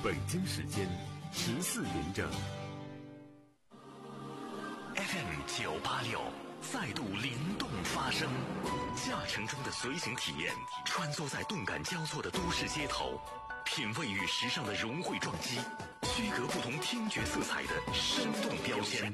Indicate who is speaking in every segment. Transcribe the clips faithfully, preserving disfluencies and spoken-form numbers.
Speaker 1: 北京时间十四点整。
Speaker 2: F M 九八六再度灵动发声，驾乘中的随行体验，穿梭在动感交错的都市街头，品味与时尚的融汇撞击，区隔不同听觉色彩的生动标签。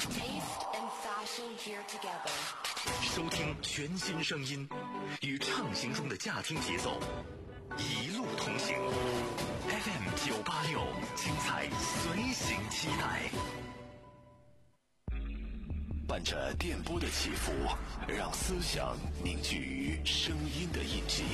Speaker 2: 收听全新声音，与畅行中的驾听节奏，一路同行。F M 九八六，精彩随行期待。
Speaker 3: 伴着电波的起伏，让思想凝聚于声音的印记，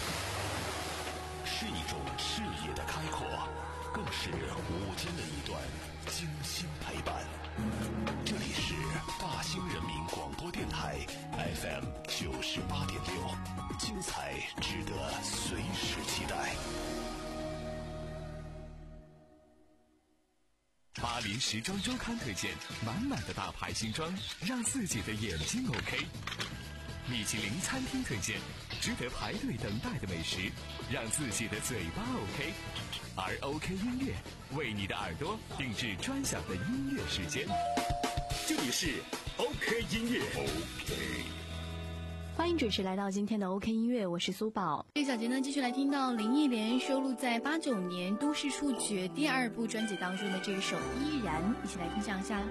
Speaker 3: 是一种视野的开阔，更是午间的一段精心陪伴。这里是大兴人民广播电台 F M 九十八点六，精彩值得随时期待。
Speaker 4: 巴黎时装周刊推荐满满的大牌新装，让自己的眼睛 OK。米其林餐厅推荐值得排队等待的美食，让自己的嘴巴 OK。而 OK 音乐为你的耳朵定制专享的音乐时间。这里是 OK 音乐 OK。
Speaker 5: 欢迎准时来到今天的 OK 音乐，我是苏宝。
Speaker 6: 这小节呢，继续来听到林忆莲收录在八九年《都市触觉》第二部专辑当中的这首《依然》，一起来听享一下。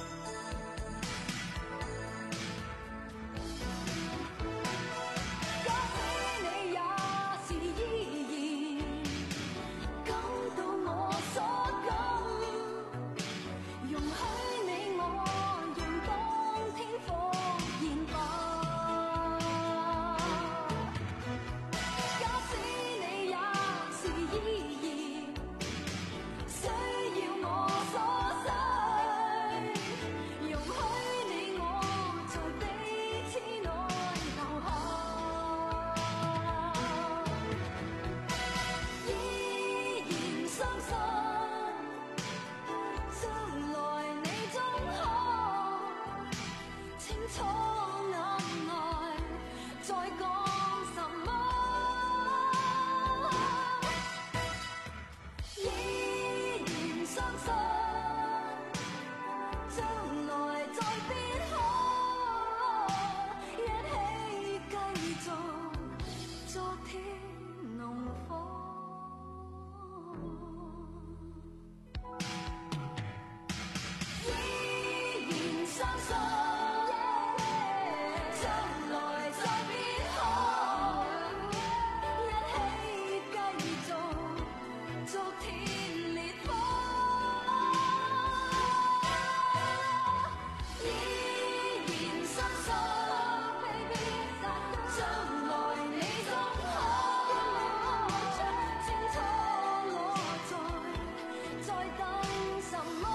Speaker 7: 高天浓火。依然相信将来再变好，一起继续昨天烈火。依然相信将来你总好，清楚我在在等什么。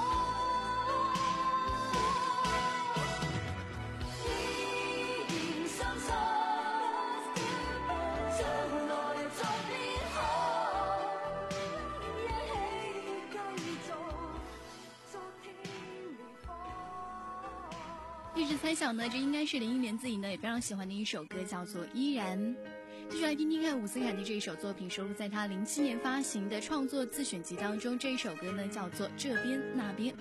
Speaker 6: 一直猜想呢，这应该是林忆莲自己呢也非常喜欢的一首歌，叫做《依然》。继续来听听看伍思凯的这一首作品，收录在他零七年发行的创作自选集当中。这一首歌呢叫做《这边那边》。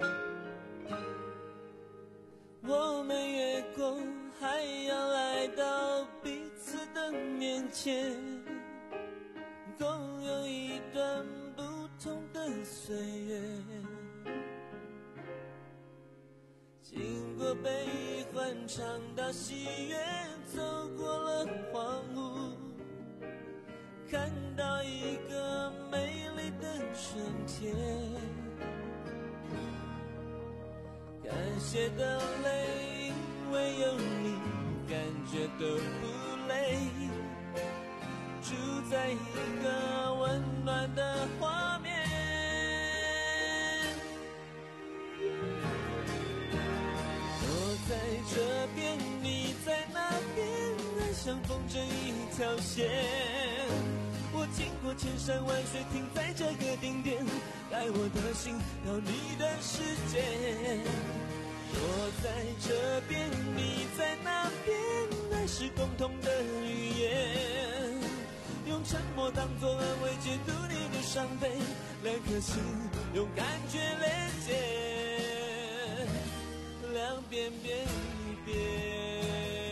Speaker 8: 我们越过还要来到彼此的面前，共有一段不同的岁月，经过悲欢唱到喜悦，走过了荒芜，看到一个美丽的春天。感谢的泪，因为有你，感觉都不累。住在一个温暖的画面，我在这边，你在那边，爱像风筝一条线。我经过千山万水，停在这个顶点，带我的心到你的世界。我在这边，你在那边，爱是共同的语言，用沉默当作安慰，解读你的伤悲，两颗心用感觉连接，两边变一边。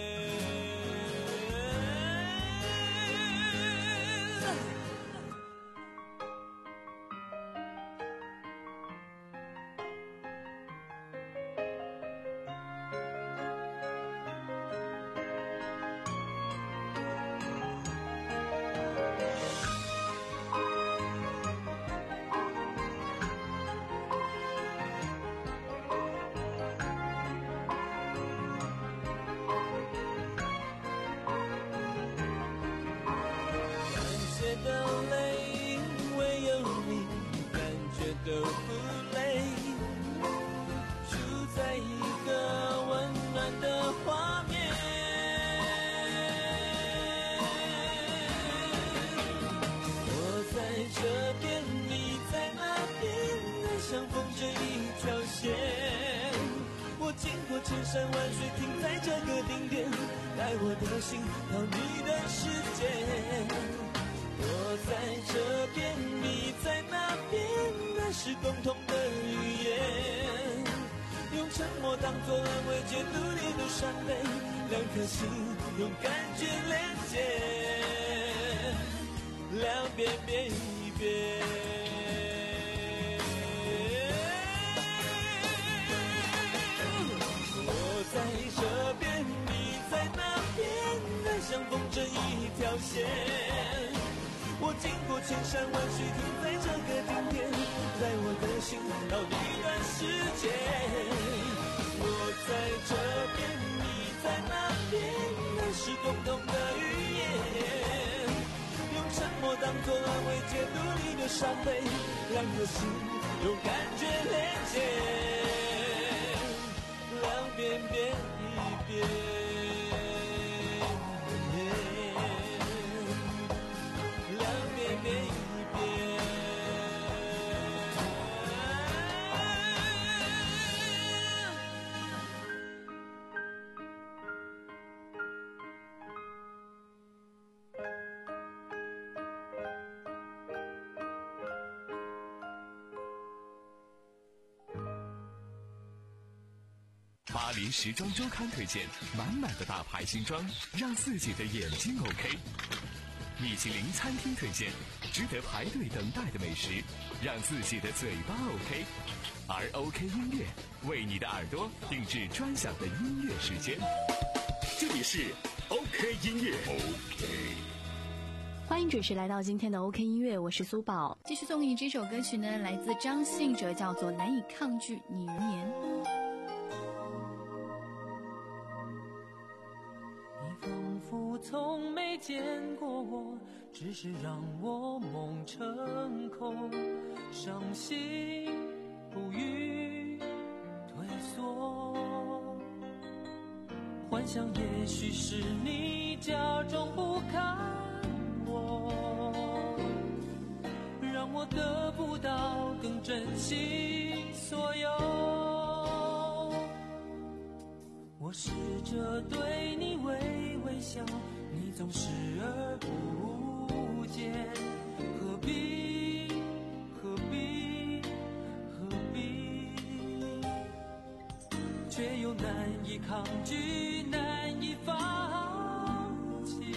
Speaker 8: 的泪，因为有你，感觉都不累。住在一个温暖的画面，我在这边，你在那边，爱像风筝一条线。我经过千山万水，停在这个顶点，带我的心到你的世界。我在这边，你在那边，爱是共同的语言，用沉默当作安慰，解读你的伤悲，两颗心用感觉连接，两边变一边。我在这边，你在那边，爱像风筝一条线。我经过千山万水，停在这个顶点，带我的心到你的世界。我在这边，你在那边，爱是共同的语言，用沉默当作安慰，解读你的伤悲，两颗心用感觉连接，两边变一边。变一变。
Speaker 4: 巴黎时装周刊推荐满满的大牌新装，让自己的眼睛 OK。 米其林餐厅推荐，值得排队等待的美食，让自己的嘴巴 OK。而 OK 音乐为你的耳朵定制专享的音乐时间。
Speaker 1: 这里是 OK 音乐 OK。
Speaker 5: 欢迎准时来到今天的 OK 音乐，我是苏宝。
Speaker 6: 继续送给你这首歌曲呢，来自张信哲，叫做《难以抗拒你容颜》。
Speaker 8: 你仿佛从没见过我，只是让我梦成空，伤心不语退缩，幻想也许是你假装不看我，让我得不到更珍惜所有。我试着对你微微笑，你总视而不见，何必何必何必，却又难以抗拒，难以放弃。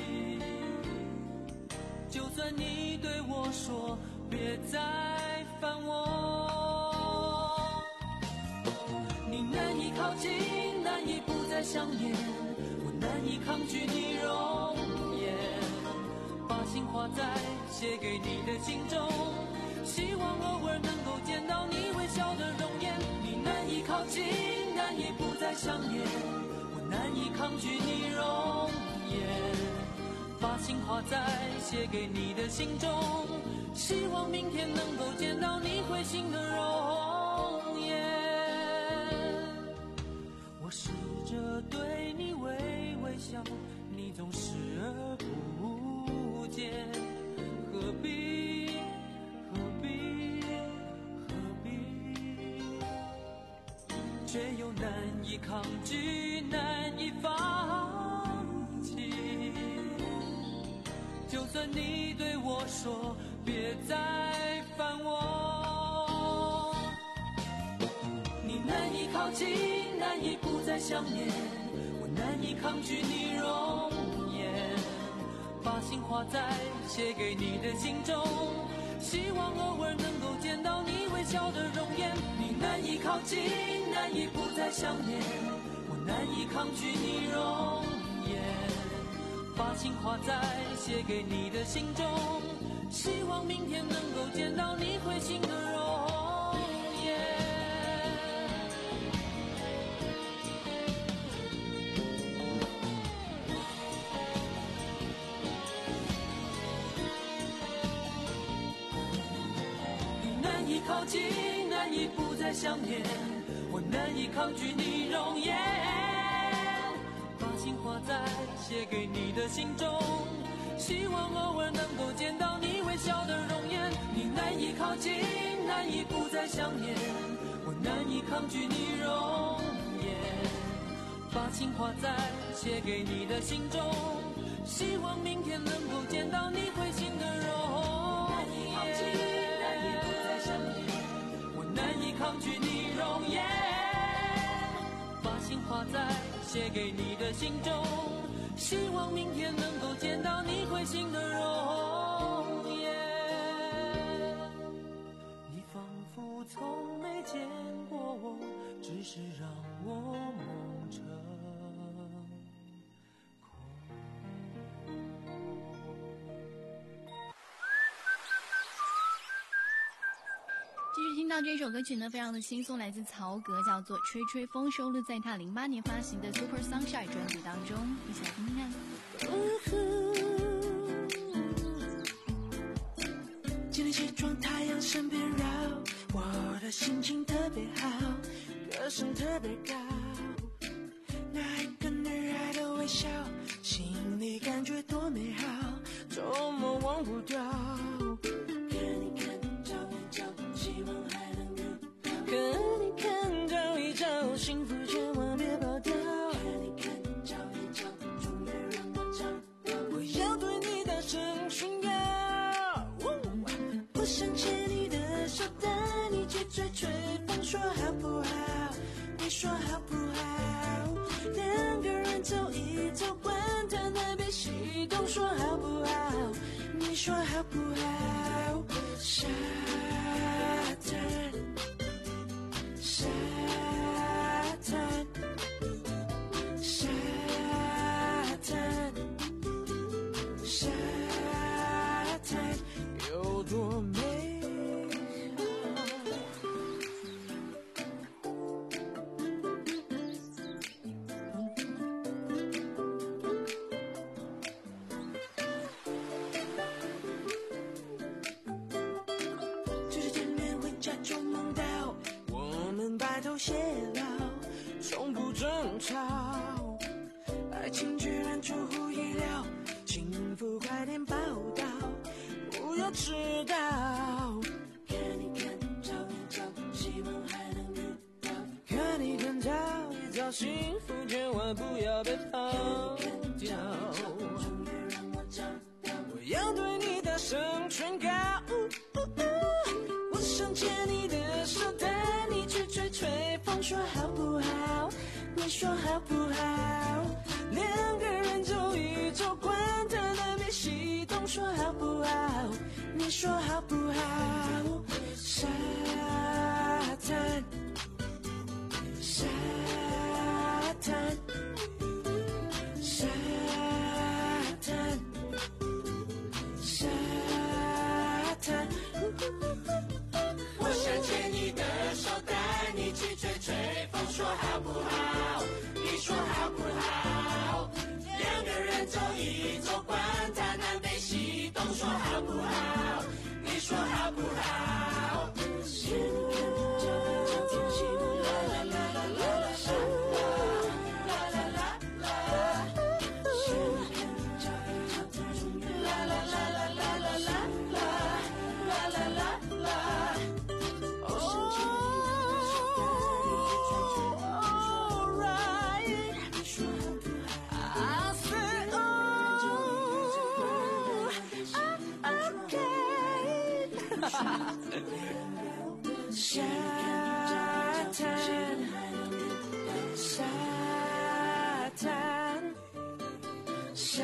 Speaker 8: 就算你对我说别再烦我，你难以靠近，难以不再想念，我难以抗拒你容颜，把心画在写给你的信中，希望偶尔能够见到你微笑的容颜。你难以靠近，难以不再想念，我难以抗拒你容颜，把心画在写给你的信中，希望明天能够见到你会心的容颜。我试着对你微微笑，你总视而不见，何必何必何必，却又难以抗拒，难以放弃。就算你对我说别再烦我，你难以靠近，难以不再想念，我难以抗拒你容颜，把心画在写给你的信中，希望偶尔能够见到你微笑的容颜。你难以靠近，难以不再想念，我难以抗拒你容颜，把心画在写给你的信中，希望明天能够见到你会心的容颜。你难以靠近，难以不再想念，我难以抗拒你容颜，心画在写给你的信中，希望偶尔能够见到你微笑的容颜。你难以靠近，难以不再想念，我难以抗拒你容颜，把心画在写给你的信中，希望明天能够见到你会心的容颜。难以不再想念，我难以抗拒你容颜，把心画在写给你的信中，希望明天能够见到你会心的容颜。你仿佛从没见过我，只是让我梦成
Speaker 6: 继续听到这首歌曲呢，非常的轻松，来自曹格，叫做《吹吹风》，收录在他零八年发行的《Super Sunshine》专辑当中，一起来听听看。
Speaker 9: 今天起床太阳身边绕，我的心情特别好，歌声特别高，那一个女孩的微笑，心里感觉多美好，周末忘不掉。看你看照一照，幸福千万别跑掉。看你看照一照，终于让我找到。我要对你大声宣告，我想牵你的手，带你去吹吹风，说好不好？你说好不好？两个人走一走，管他南北西东，说好不好？ 说好不好？沙滩，沙滩，沙滩，沙滩有多美好？就是见面回家就梦到我们白头偕老，从不争吵，爱情居然出乎意料，幸福快点报道，不要迟到。看你看照一照，希望还能遇到。看你看照一照，幸福千万不要被抛掉。我要对你大声宣告，我想牵你的手，带你去吹吹风，说好不好？你说好不好？两个人走一走，管他南北西东，说好不好？你说好不好？沙滩，沙滩，沙滩，沙滩。
Speaker 8: 我想牵你的手，带你去吹吹风，说好不好？你说好不好？两个人走一走，管他南北西东，说好不好？你说好不好？
Speaker 9: 沙滩，沙滩，沙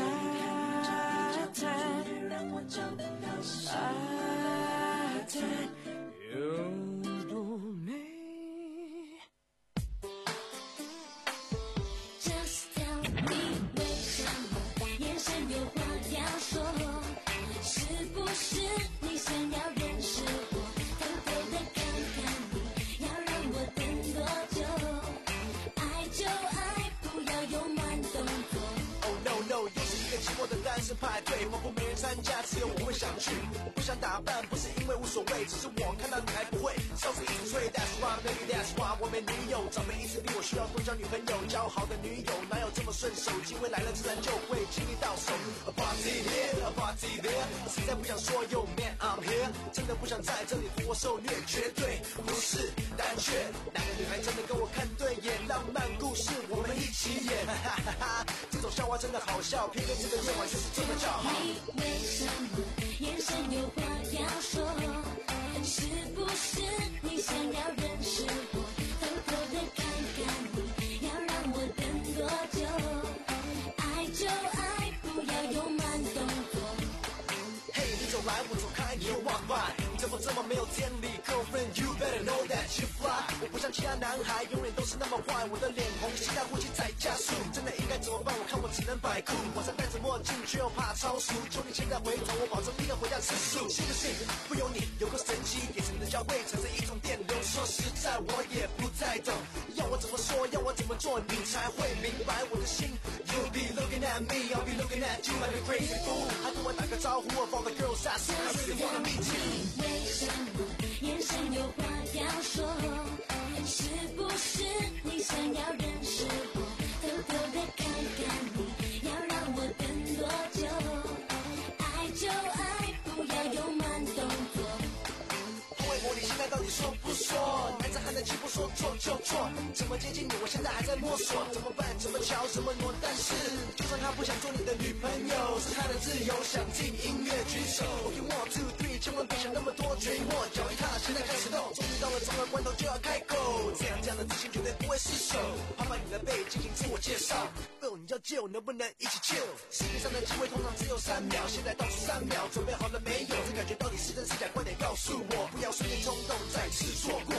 Speaker 9: 滩，沙滩有多美
Speaker 7: ？Just tell me， 为什么眼神有话要说？是不是你想要认识我？偷偷的看看你，要让我等多久？爱就爱，不要有慢动作。
Speaker 10: Oh no no， 又是一个寂寞的单身派对，仿佛没人参加，只有我会想去。不想打扮，不是因为无所谓，只是我看到你还不会，笑着一直吹。That's why baby that's why 我没女友，长辈一直逼我需要多交女朋友，交好的女友哪有这么顺手？机会来了自然就会轻易到手。A party here, a party there， 实在不想说 Yo man I'm here， 真的不想在这里活受虐，绝对不是单缺。哪个女孩真的跟我看对眼？浪漫故事我们一起演，哈哈哈哈！这种笑话真的好笑，偏偏这个夜晚就是这么叫好。
Speaker 7: 你为什么眼神有话要说？是不是你想要认识我？偷偷的看看你，要让我等多久？爱就爱，不要有慢动作。
Speaker 10: 嘿，你走来我走开，你又忘返，你怎么这么没有天理 ？Girlfriend you better know that you fly。我不像其他男孩，永远都是那么坏，我的脸红，心跳呼吸在加速，真的应该怎么办？我看我只能摆酷，晚上戴着墨镜却又怕超俗，求你现在回头，我保证立刻回家吃素。信不信？不由你，有个神奇，眼神的交汇产生一种电流。说实在，我也不太懂，要我怎么说，要我怎么做，你才会明白我的心。You'll be looking at me, I'll be looking at you like a crazy fool。还跟我打个招呼 ，of all the girls I see, I really wanna meet you。
Speaker 7: 为什么眼神有话要说？是不是你想要认识我？偷偷的看看你，要让我等多久？爱就爱，不要有慢动作。
Speaker 10: 不为我，你现在到底说不说？男子汉的气不说错就错，怎么接近你？我现在还在摸索，怎么办？怎么瞧？怎么挪？但是，就算他不想做你的女朋友，是他的自由，想听音乐举手。Okay one two three， 千万别想那么多，决一握，脚一踏，现在开始动。终于到了重要关头就要开口。 哦，这样这样的自信绝对不会失手。拍拍你的背，进行自我介绍。哦，你叫救，能不能一起 chill？ 世界上的机会通常只有三秒，现在倒数三秒，准备好了没有？这感觉到底是真是假？快点告诉我，不要瞬间冲动，再次错过。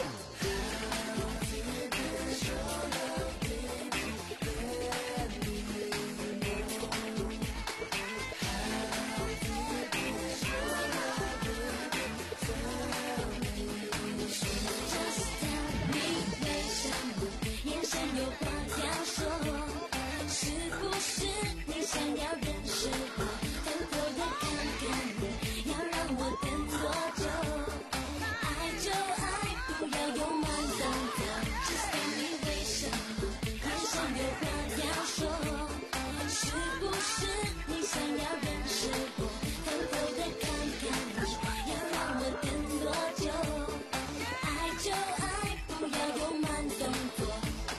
Speaker 7: 有话要说，是不是你想要认识我？偷偷的看看你，要让我等多久？爱就爱，不要有慢动作。Just tell me 为什么眼神有话要说？是不是你想要认识我？偷偷的看看你，要让我等多久？爱就爱，不要有慢动作。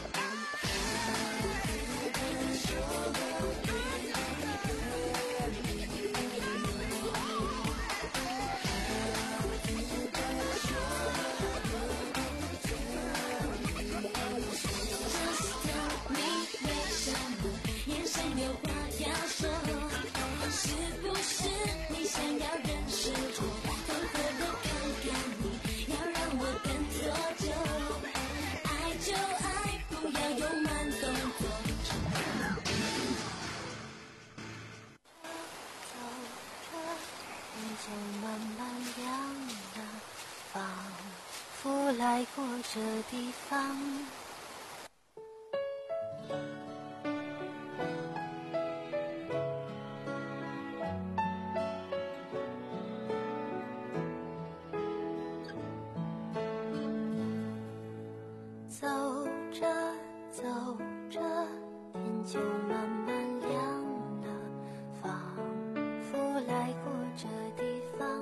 Speaker 7: 有话要说，是不是你想要认识我？偷偷的看看你，要让我等多久？爱就爱，不要有慢动作。走着，天就慢慢亮了，仿佛来过这地方。走着走着，天就慢慢亮了，仿佛来过这地方。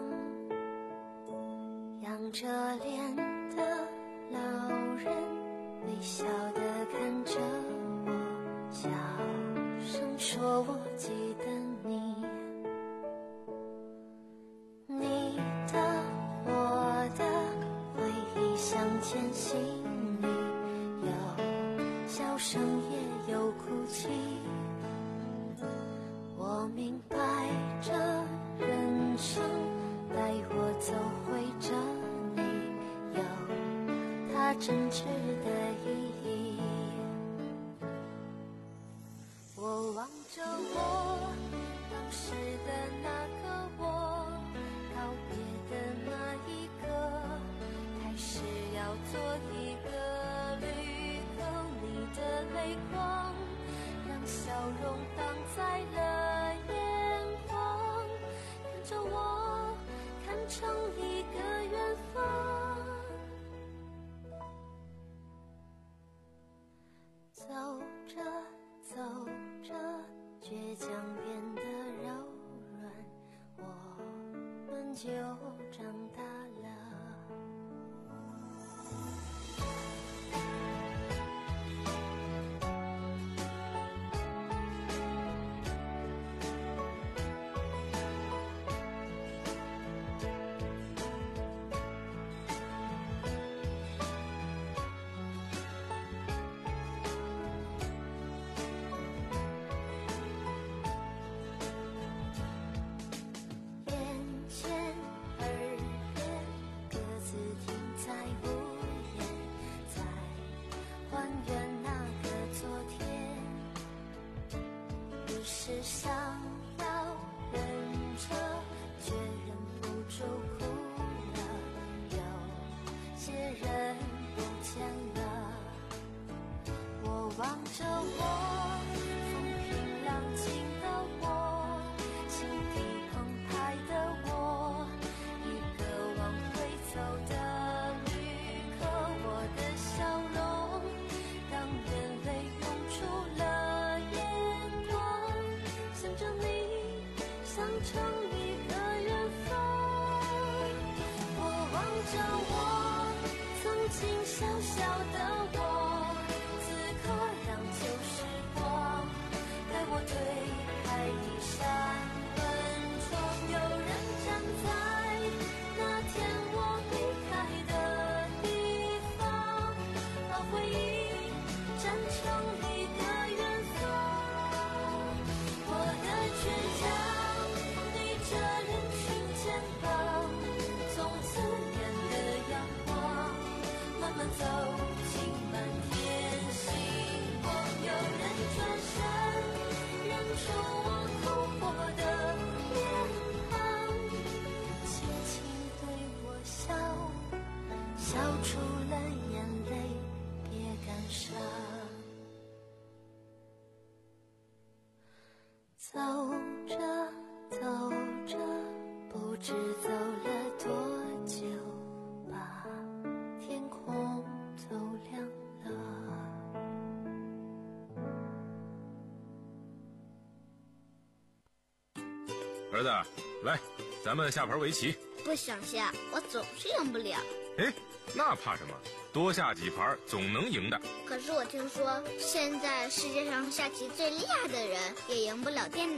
Speaker 7: 仰着脸的老人微笑地看着我，小声说我记得你，你的我的回忆像前行，笑声也有哭泣，我明白这人生带我走回这里，有它真挚的意义。我望着我当时的那个我，告别的那一刻，开始要做一个旅客，你的泪光让笑容挡在了眼眶，看着我看成一个远方。走着走着，倔强变得柔软，我们就长大了。是想要忍着，却忍不住哭了。有些人不见了，我望着我，风平浪静的我，心底澎湃的我，一个往回走的旅客，我的笑容，当眼泪涌出了眼眶。想着你，想成一个远方。我望着我，曾经小小的我，此刻让旧时光带我推开一扇门窗。有人站在那天我离开的地方，
Speaker 11: 儿子，来，咱们下盘围棋。
Speaker 12: 不想下，我总是赢不了。
Speaker 11: 哎，那怕什么？多下几盘总能赢的。
Speaker 12: 可是我听说，现在世界上下棋最厉害的人也赢不了电脑。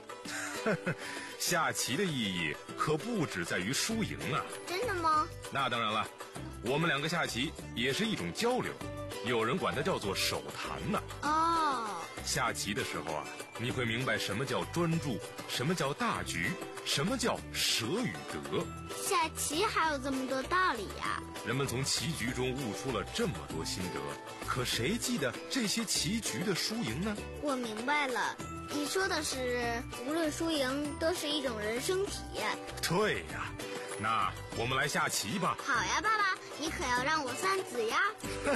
Speaker 11: 下棋的意义可不只在于输赢啊！
Speaker 12: 真的吗？
Speaker 11: 那当然了，我们两个下棋也是一种交流，有人管它叫做手谈呢。
Speaker 12: 哦，
Speaker 11: 下棋的时候啊，你会明白什么叫专注，什么叫大局，什么叫舍与得。
Speaker 12: 下棋还有这么多道理呀！
Speaker 11: 人们从棋局中悟出了这么多心得，可谁记得这些棋局的输赢呢？
Speaker 12: 我明白了，你说的是无论输赢都是一种人生体验。
Speaker 11: 对呀，那我们来下棋吧。
Speaker 12: 好呀，爸爸，你可要让我算子呀。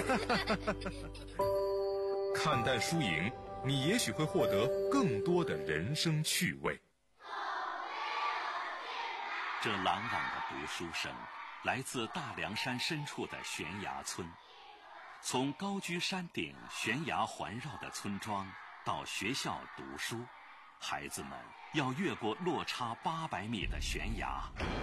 Speaker 11: 看淡输赢，你也许会获得更多的人生趣味。
Speaker 3: 这朗朗的读书声来自大凉山深处的悬崖村。从高居山顶悬崖环绕的村庄到学校读书，孩子们要越过落差八百米的悬崖，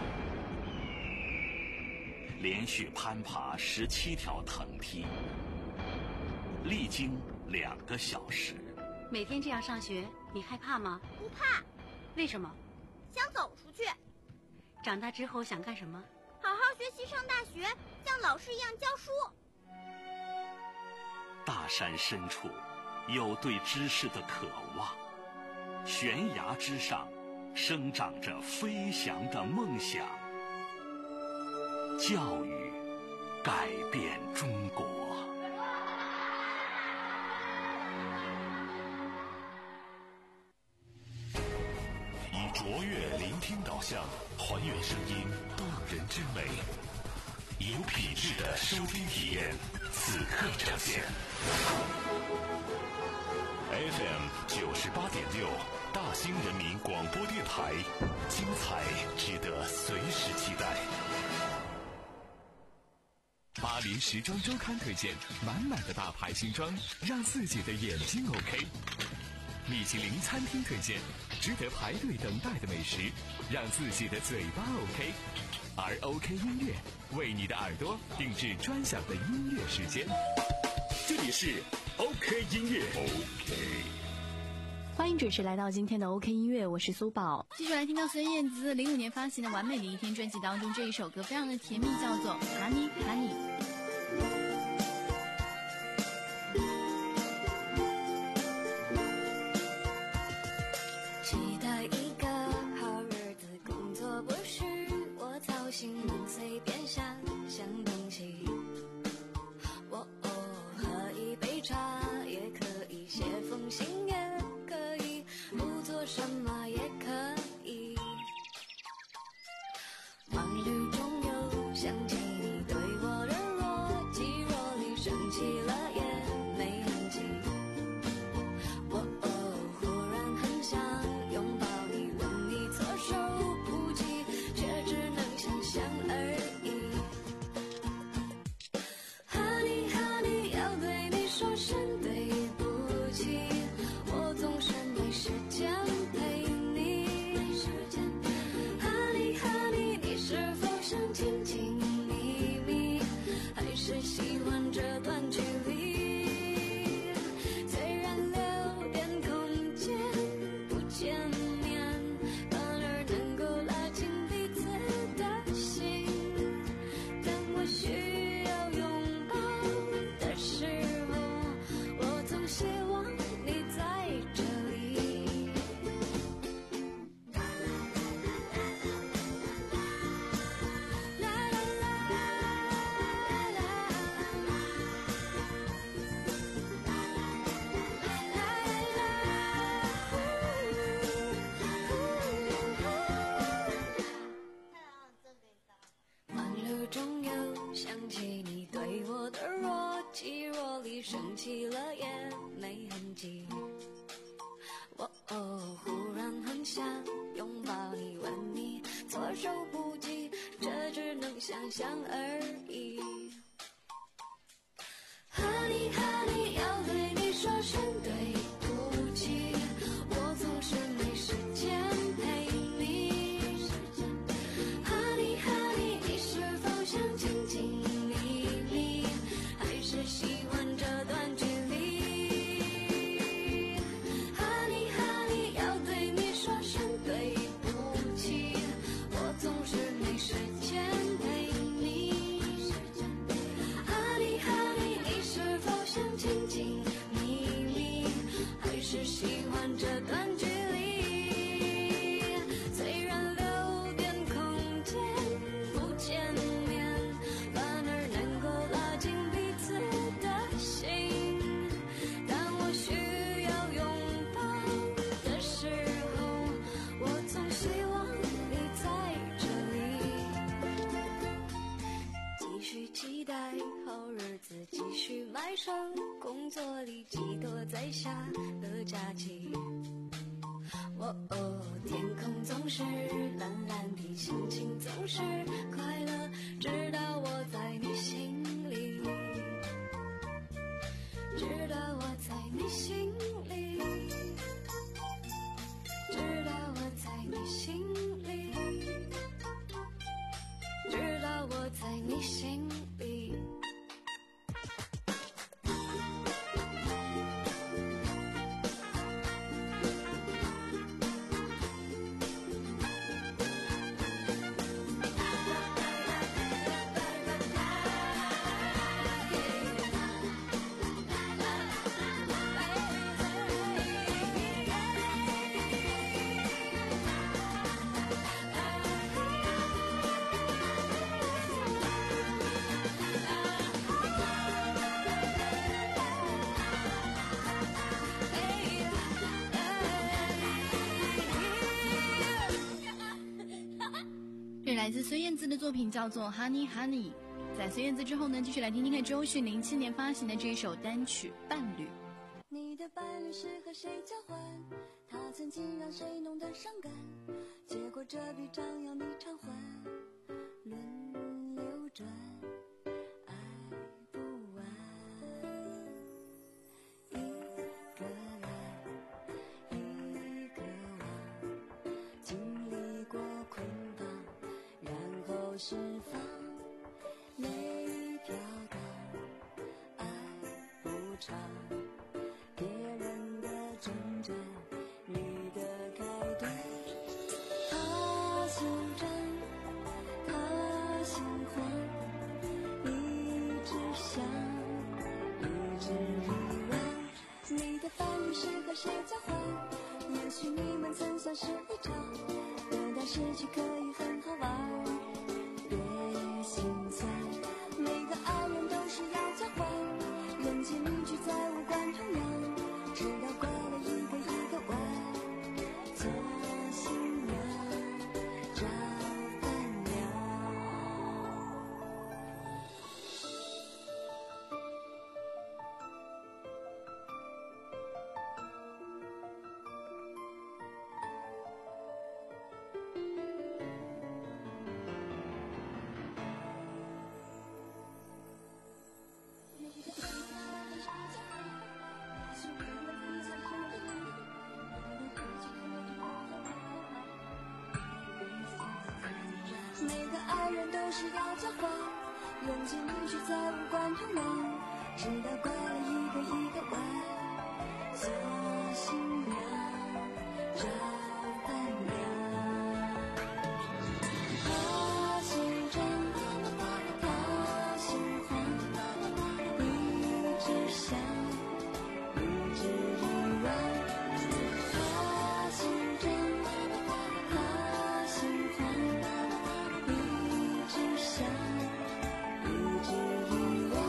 Speaker 3: 连续攀爬十七条藤梯，历经两个小时。
Speaker 13: 每天这样上学，你害怕吗？
Speaker 12: 不怕。
Speaker 13: 为什么？
Speaker 12: 想走出去。
Speaker 13: 长大之后想干什么？
Speaker 12: 好好学习，上大学，像老师一样教书。
Speaker 3: 大山深处有对知识的渴望，悬崖之上生长着飞翔的梦想。教育改变中国。
Speaker 2: 以卓越聆听导向，还原声音动人之美，有品质的收听体验，此刻呈现。F M 九十八点六，大兴人民广播电台，精彩值得随时期待。
Speaker 4: 巴黎时装周刊推荐，满满的大牌新装，让自己的眼睛 OK。米其林餐厅推荐，值得排队等待的美食，让自己的嘴巴 OK。而 OK 音乐为你的耳朵定制专享的音乐时间。
Speaker 1: 这里是 OK 音乐 OK。
Speaker 5: 欢迎准时来到今天的 OK 音乐，我是苏宝。
Speaker 6: 继续来听到孙燕姿零五年发行的《完美的一天》专辑当中这一首歌，非常的甜蜜，叫做 Honey Honey。
Speaker 7: 能随便想象东西，我哦，喝一杯茶也可以，写封信也可以，不做什么也可以。梦里中有想起你对我的若即若离，生气了也没痕迹。我哦，忽然很想拥抱你，问你措手不及，却只能想想而已。Honey Honey， 要对你说声对不起，我总是没时间陪你。Honey Honey， 你是否想亲亲密密，还是喜欢这段距离？虽然留点空间不见面，反而能够拉近彼此的心。当我需要拥抱的时候，我总希望你在这里。啦啦啦啦啦，梦路中有想起你对我的若即若离，生气了也没痕迹。我哦，忽然很想拥抱你，问你措手不及，这只能想象而已。Honey Honey， 要对你说声对不起，我总是没时间陪你。
Speaker 9: 上，工作里寄托在下的假期。哦哦，天空总是蓝蓝的，心情总是快乐，直到我在你心里，直到我在你心里，直到我在你心里，直到我在你心里。
Speaker 6: 这来自孙燕姿的作品叫做 Honey Honey。 在孙燕姿之后呢，继续来听听看周迅零七年发行的这一首单曲《伴侣》。
Speaker 9: 你的伴侣是和谁交换？他曾经让谁弄得伤感，结果这笔账要你偿还，轮流转，爱不完。一个来，一个往，经历过捆绑，然后释放，没条道，爱不长。别人的征战，你的开端。他心战，他心慌，一直想，一直遗忘。你的伴侣是和谁交换？也许你们曾相识一场，有段时期可以很好玩。别心酸，每个爱人都是要交换，人间离去再无关痛痒，直到过了一个一个弯，做新娘找伴娘。每个爱人都是要交换，人间离去再无关痛痒，直到过了一个一个弯，做新娘找伴娘。他心战，他心慌，一直想，一直遗忘。他心战，他心慌，一直想，一直遗忘。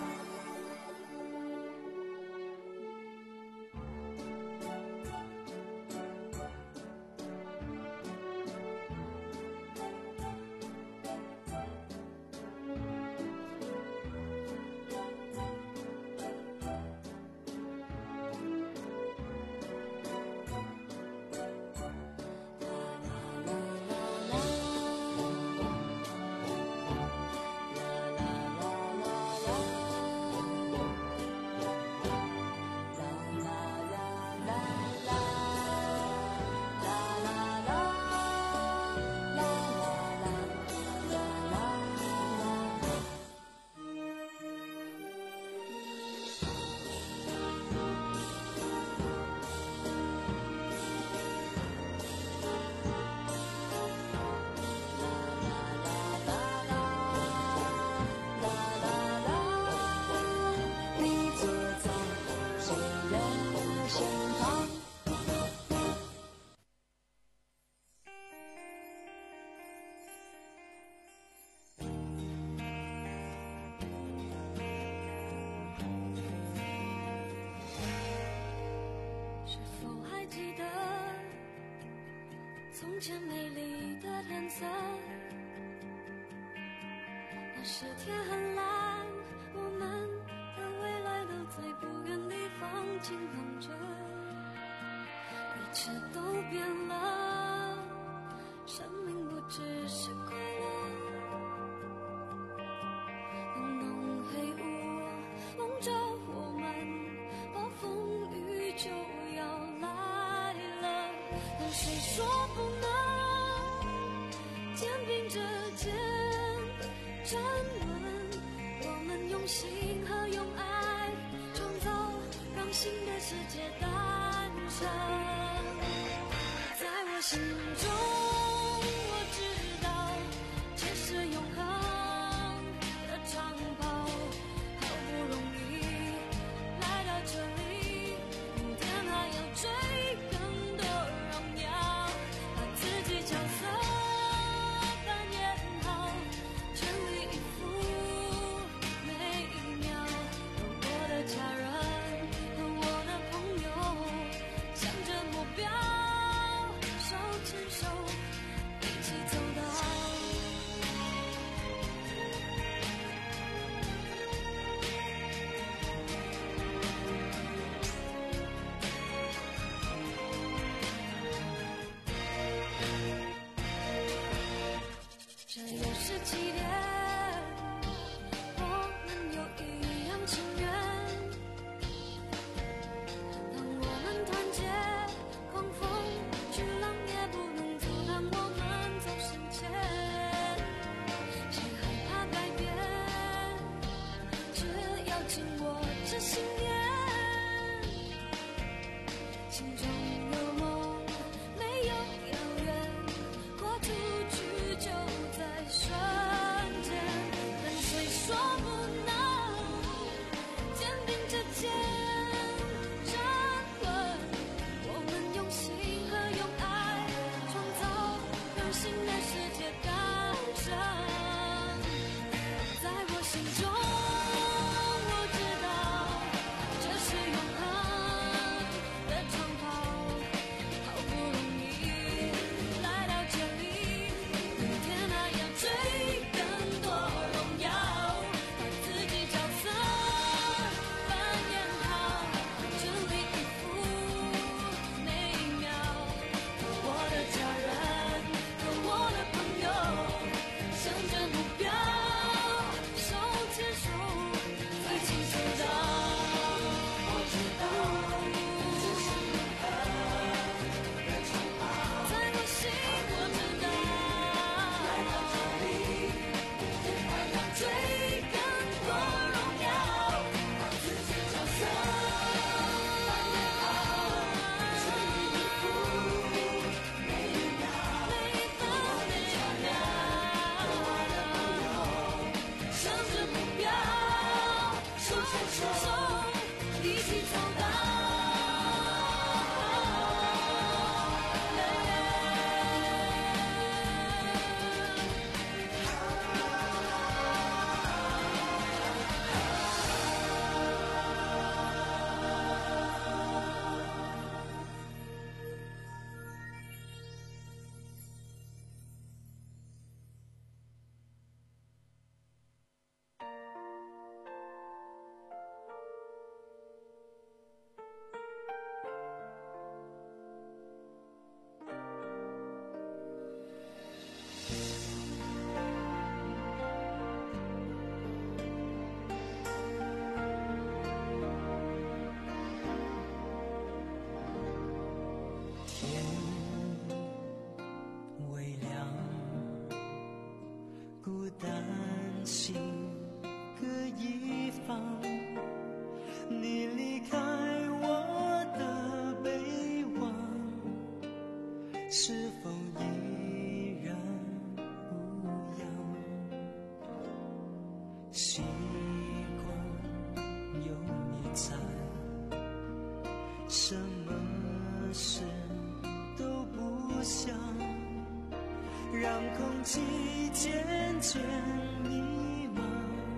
Speaker 9: 你坐在谁的身旁？是否还记得从前美丽的天色？那时天很蓝，我们的未来切都变了，生命不只是快乐。浓浓黑雾笼罩我们，暴风雨就要来了，但谁说不能肩并着肩站稳？我们用心和用爱创造，让新的世界诞生。在我心中，我知道这是永恒的长跑，好不容易来到这里，明天还要追更多荣耀，把自己角色扮演好，全力以赴每一秒，有我的家人和我的朋友，向着目标手牵手一起走到这又是几点？我们又一样情愿。当我们团结，狂风巨浪也不能阻挡我们走向前。谁害怕改变？只要紧握着信念，心中有梦，没有遥远，豁出去就在瞬间。但谁说不能肩并着肩站稳？我们用心和用爱创造，让新的世界诞生。在我心中，我知道这是永恒的长跑，好不容易来到这里，明天还要追更多荣耀，把自己角色扮演好，全力以赴每一秒，和我的家人和我的朋友，向着目标手牵手一起走到。我知道这是永恒的长跑，在我心我知道，来到这里，明天还要追更多荣耀，把自己角色扮演好，全力以赴每一秒，每一分每一秒，和我的朋友，向着目标手牵手一起走到。
Speaker 8: 天微亮，孤单心各一方。你离开我的北望，是否依然无恙？习惯有你在，什么事都不想，让空气渐渐弥漫，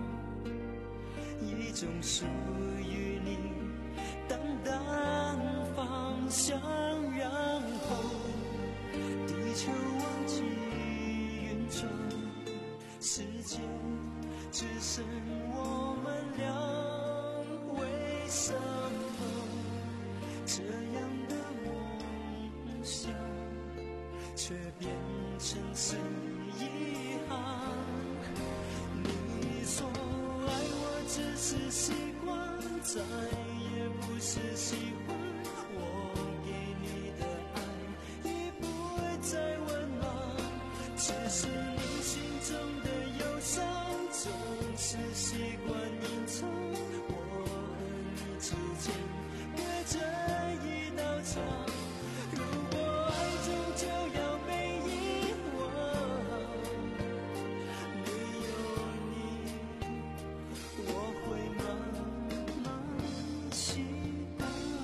Speaker 8: 一种属于你淡淡芳香，然后地球忘记运转，世界只剩我们俩，为什么这样的梦却变成是遗憾。你说爱我只是习惯，再也不是喜欢，我给你的爱已不会再温暖，只是你心中的忧伤总是习惯隐藏，我和你之间隔着一道墙，如果爱终究要被遗忘，没有你我会慢慢习惯。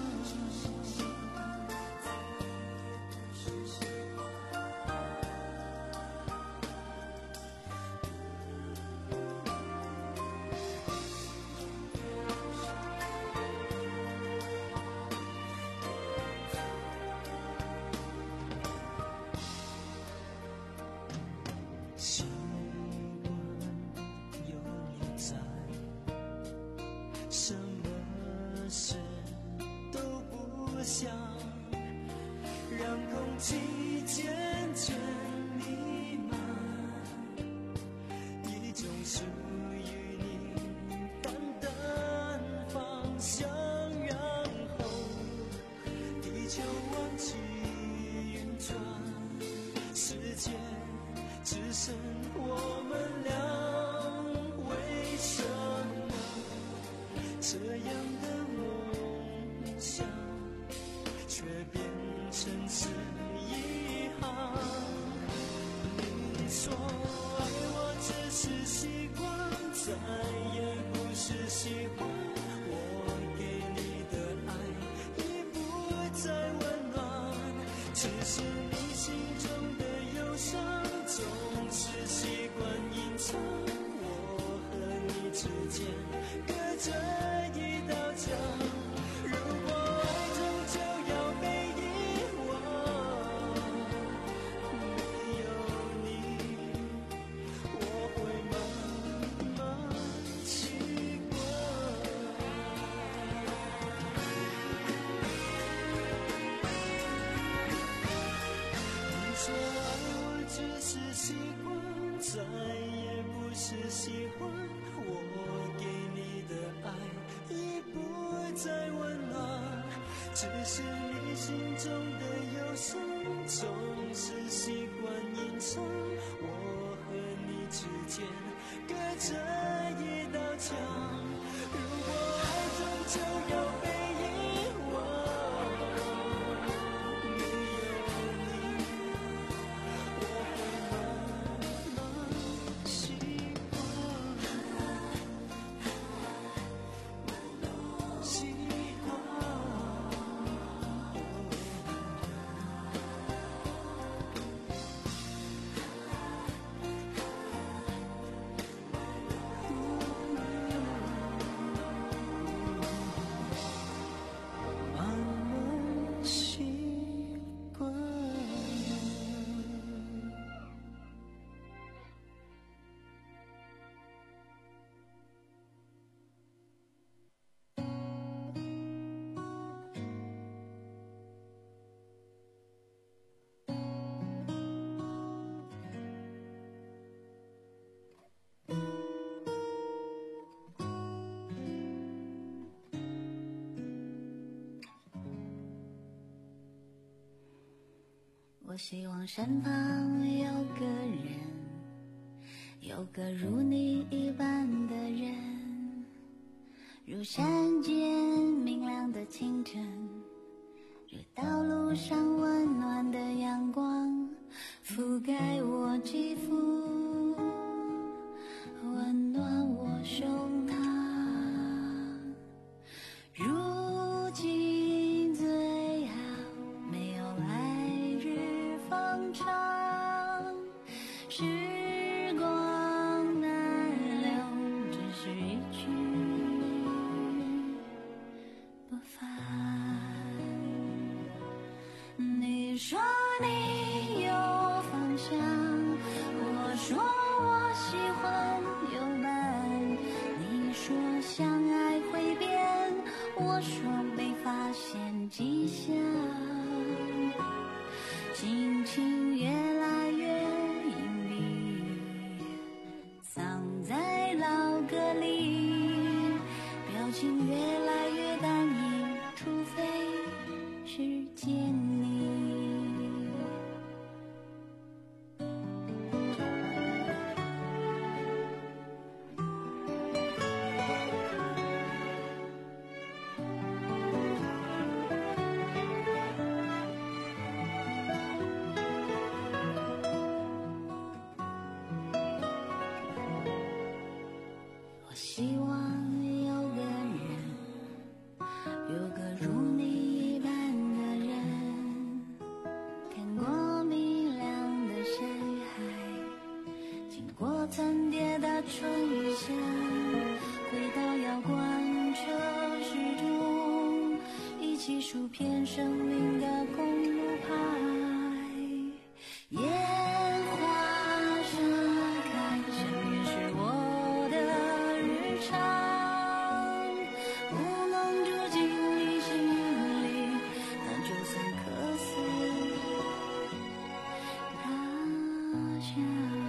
Speaker 8: 习惯有你在，什么事都不想，让空气渐渐弥漫一种属于你淡淡芳香，然后地球忘记运转，世界只剩我们俩，为什么这样的梦想却变成是遗憾？你说爱我只是习惯，再也不是喜欢，我给你的爱已不会再温暖，只是你心中的忧伤总是习惯隐藏，我和你之间隔着一道墙，如果爱终究要被遗忘，没有你我会慢慢习惯。你说爱我只是习惯，再也不是喜欢，我给你的爱已不会再温暖，只是你心中的忧伤总是习惯隐藏，我和你之间隔着一道墙，如果爱终究要被遗忘，没有你我会慢慢习惯，习惯。慢慢习惯。
Speaker 14: 我希望身旁有个人，有个如你一般的人，如山间明亮的清晨，如道路上温暖的阳光，覆盖我肌肤，温暖我胸膛。如今最好没有来日方长，时光难留，只是一去不返。你说你有方向，我说我喜欢有伴。你说相爱会变，我说没发现迹象。心情越隔离，表情越来越单一，除非是见你。希望有个人，有个如你一般的人，看过明亮的山海，经过层叠的春夏，回到遥观车时钟，一起数遍生命的公路牌。烟花盛开，相遇是我的日常，不能住进你心里，那就算客死他乡。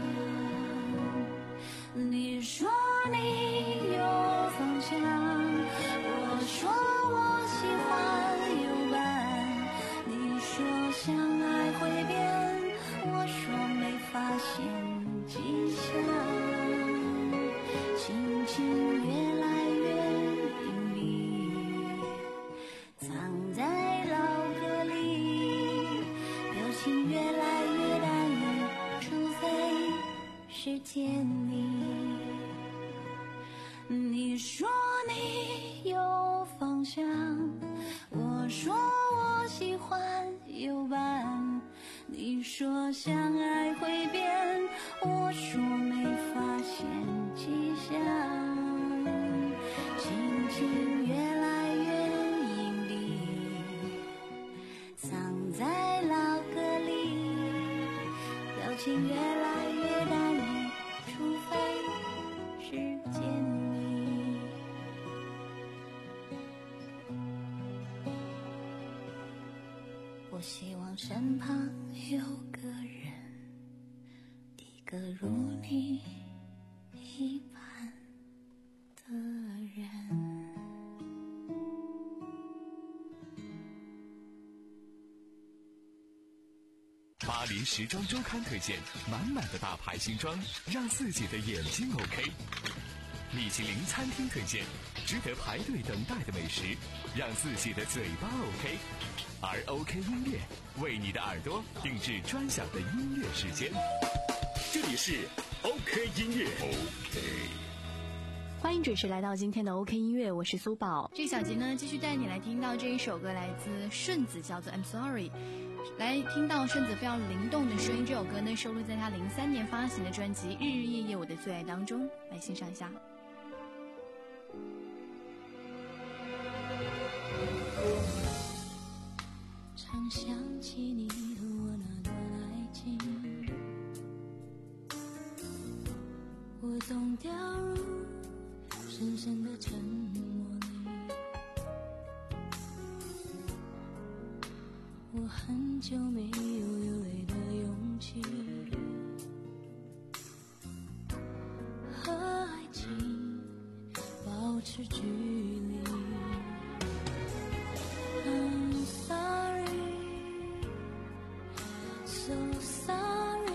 Speaker 14: 你说你有方向，我说我喜欢有伴，你说相爱会变，我说没发现迹象。心情越来越隐秘，藏在老歌里，表情越来越单一，除非是见你。你说你有方向，我说我喜欢有伴，你说相爱会变，我说没发现迹象。心情越来越隐蔽，藏在老歌里，表情越来越单一，除非是见你。我希望身旁有个人，一个如你一般的人。
Speaker 4: 巴黎时装周刊推荐满满的大牌新装，让自己的眼睛 OK。米其林餐厅推荐值得排队等待的美食，让自己的嘴巴 OK。而 OK 音乐为你的耳朵定制专享的音乐时间。
Speaker 1: 这里是 OK 音乐 OK。
Speaker 5: 欢迎准时来到今天的 OK 音乐，我是苏宝。
Speaker 6: 这小节呢，继续带你来听到这一首歌，来自顺子，叫做 I'm Sorry。来听到顺子非常灵动的声音，这首歌呢收录在他零三年发行的专辑《日日夜夜我的最爱》当中，来欣赏一下。
Speaker 9: 常想起你和我那段爱情，我总掉入深深的沉默里。我很久没有流泪的勇气，和爱情保持距离。I'm sorry, so sorry。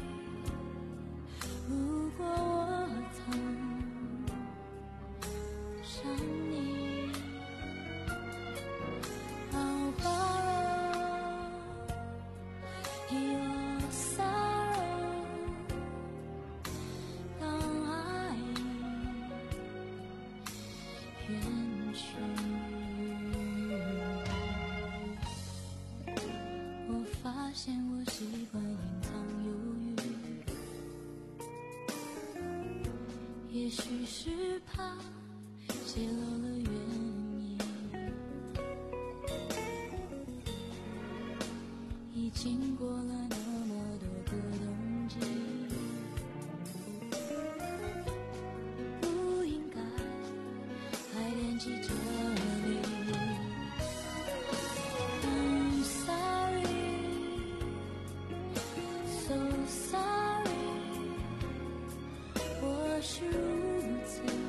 Speaker 9: 如果我曾伤你，I'll borrow your sorrow。当爱远去，我发现我习惯隐藏犹豫，也许是怕泄露了原因，已经过了那么多个冬季，不应该还惦记着你。I'm sorry, so sorry。我是如此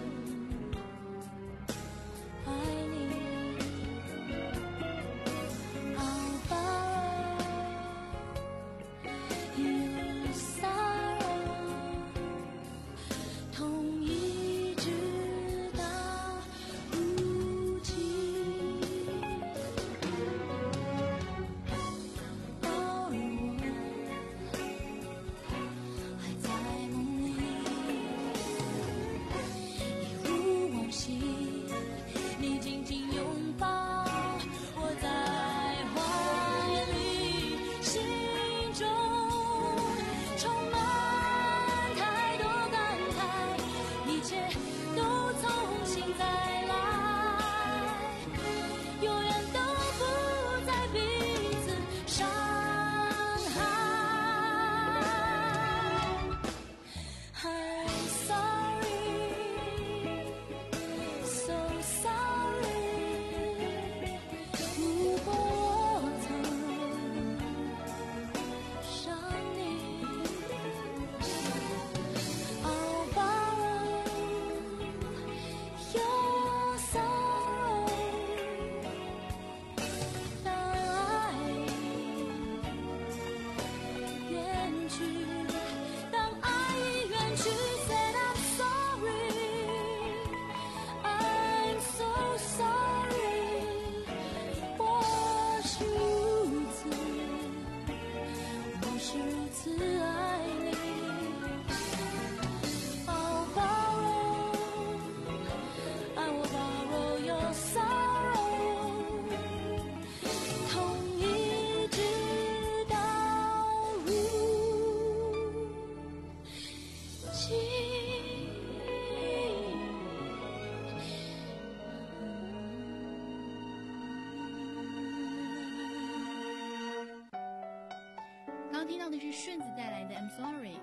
Speaker 6: Sorry。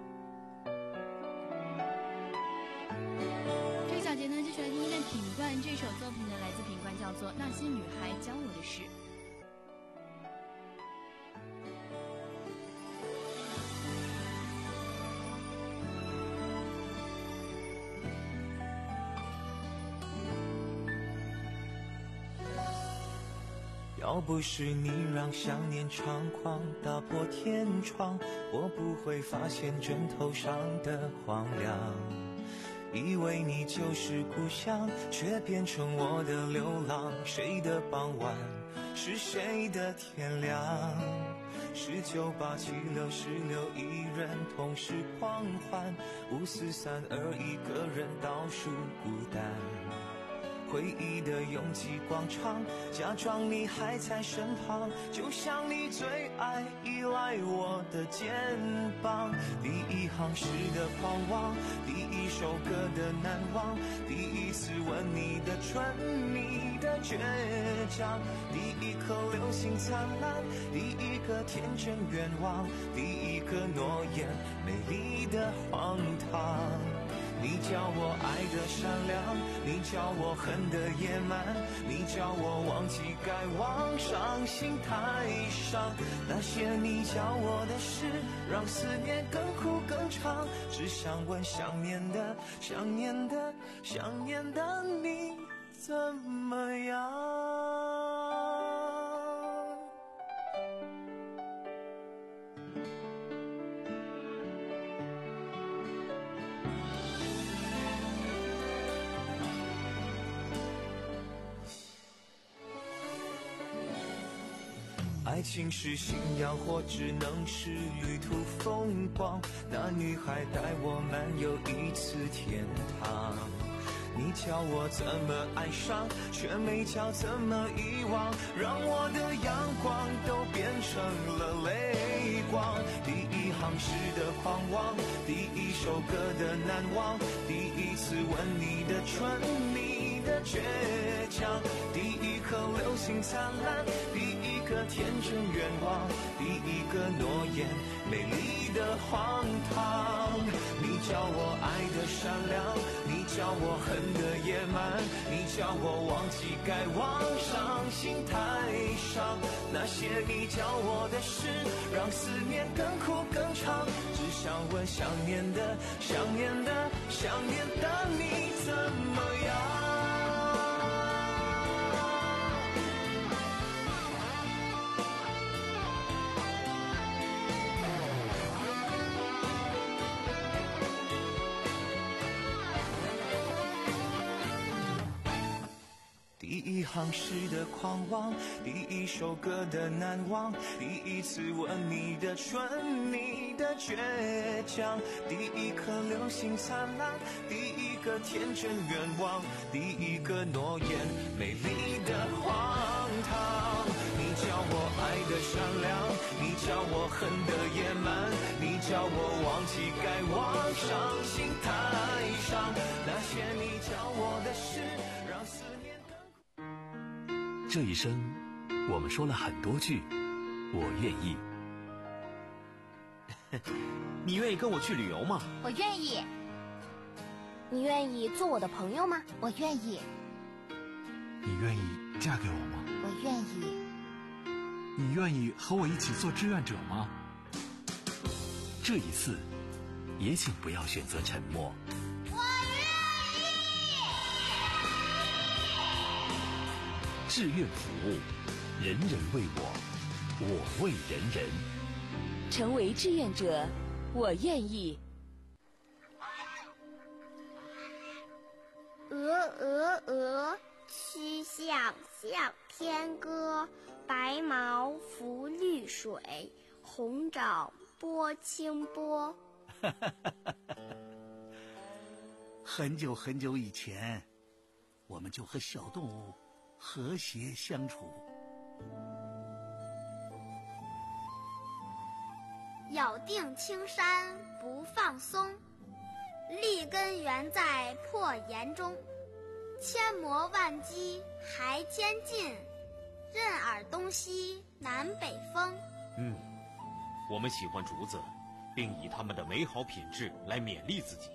Speaker 6: 这个小节呢，继续来听听品冠这首作品呢，来自品冠，叫做《那些女孩教我的事》。
Speaker 8: 要不是你让想念猖狂打破天窗，我不会发现枕头上的荒凉。以为你就是故乡，却变成我的流浪。谁的傍晚是谁的天亮？十九八七六十六，一人同时狂欢。五四三二，一个人倒数孤单。回忆的拥挤广场，假装你还在身旁，就像你最爱依赖我的肩膀。第一行诗的狂妄，第一首歌的难忘，第一次吻你的唇，你的倔强，第一颗流星灿烂，第一个天真愿望，第一个诺言美丽的荒唐。你叫我爱的善良，你叫我恨的野蛮，你叫我忘记该忘，伤心太伤。那些你教我的事，让思念更苦更长。只想问想念的想念的想念的你怎么样？爱情是信仰，或只能是旅途风光。那女孩带我漫游一次天堂。你教我怎么爱上，却没教怎么遗忘，让我的阳光都变成了泪光。第一行诗的狂妄，第一首歌的难忘，第一次吻你的唇，你的倔强，第一颗流星灿烂，第一个天真愿望，第一个诺言美丽的荒唐。你教我爱的善良，你教我恨的野蛮，你教我忘记该忘，伤心太伤。那些你教我的事，让思念更苦更长。只想问想念的想念的想念的你怎么样？第一行诗的狂妄，第一首歌的难忘，第一次吻你的唇，你的倔强，第一颗流星灿烂，第一个天真愿望，第一个诺言美丽的荒唐。你教我爱的善良，你教我恨的野蛮，你教我忘记该忘，伤心太伤。那些你教我的事，让思念
Speaker 3: 这一生，我们说了很多句我愿意。
Speaker 15: 你愿意跟我去旅游吗？
Speaker 12: 我愿意。你愿意做我的朋友吗？我愿意。
Speaker 16: 你愿意嫁给我吗？
Speaker 12: 我愿意。
Speaker 16: 你愿意和我一起做志愿者吗？
Speaker 3: 这一次，也请不要选择沉默。志愿服务，人人为我，我为人人。
Speaker 17: 成为志愿者，我愿意。
Speaker 12: 鹅鹅鹅，曲项向天歌。白毛浮绿水，红掌拨清波。
Speaker 18: 很久很久以前，我们就和小动物和谐相处。
Speaker 12: 咬定青山不放松，立根原在破岩中。千磨万击还坚劲，任尔东西南北风。
Speaker 15: 嗯，我们喜欢竹子， 并以他们的美好品质来勉励自己。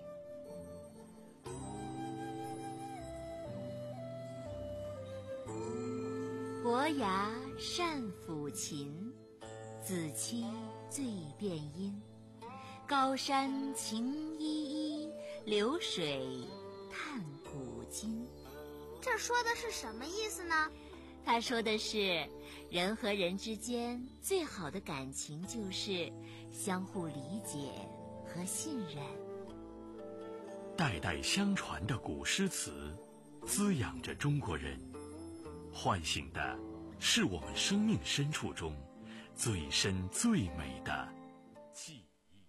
Speaker 19: 伯牙善抚琴，子期最辨音。高山晴依依，流水叹古今。
Speaker 12: 这说的是什么意思呢？
Speaker 19: 他说的是，人和人之间最好的感情就是相互理解和信任。
Speaker 3: 代代相传的古诗词，滋养着中国人，唤醒的是我们生命深处中最深最美的记忆。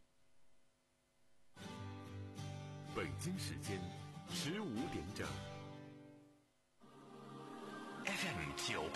Speaker 4: 北京时间十五点整。
Speaker 2: F M 九